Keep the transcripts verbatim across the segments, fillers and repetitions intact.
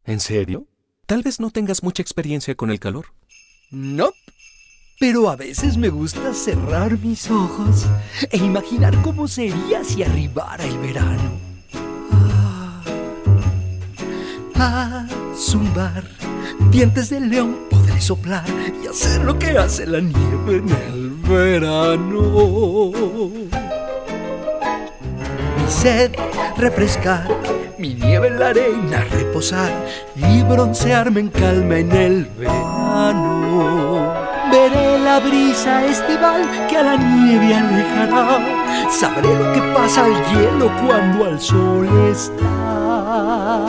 ¿En serio? Tal vez no tengas mucha experiencia con el calor. No, pero a veces me gusta cerrar mis ojos e imaginar cómo sería si arribara el verano. Ah, a zumbar, dientes de león podré soplar y hacer lo que hace la nieve en el verano. Mi sed refrescar, mi nieve en la arena reposar y broncearme en calma en el verano. Veré la brisa estival que a la nieve alejará. Sabré lo que pasa al hielo cuando al sol está.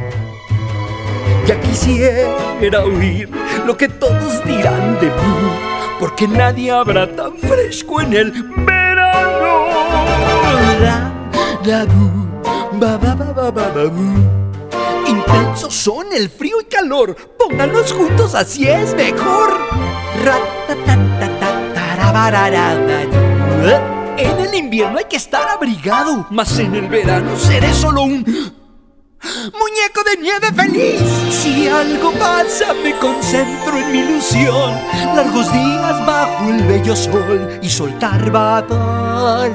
Ya quisiera oír lo que todos dirán de mí, porque nadie habrá tan fresco en el verano. Ra, ra, bu, ba, ba, ba, ba, ba, ba, bu. Intensos son el frío y calor, pónganlos juntos, así es mejor. Ra, ta, ta, ta, ta, tarabararabadu. En el invierno hay que estar abrigado, mas en el verano seré solo un muñeco de nieve feliz. Si algo pasa me concentro en mi ilusión, largos días bajo el bello sol y soltar vapor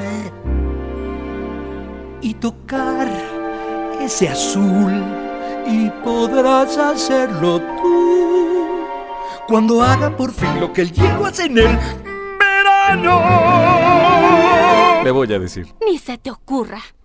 y tocar ese azul. Y podrás hacerlo tú cuando haga por fin lo que el hielo hace en el verano. Le voy a decir. Ni se te ocurra.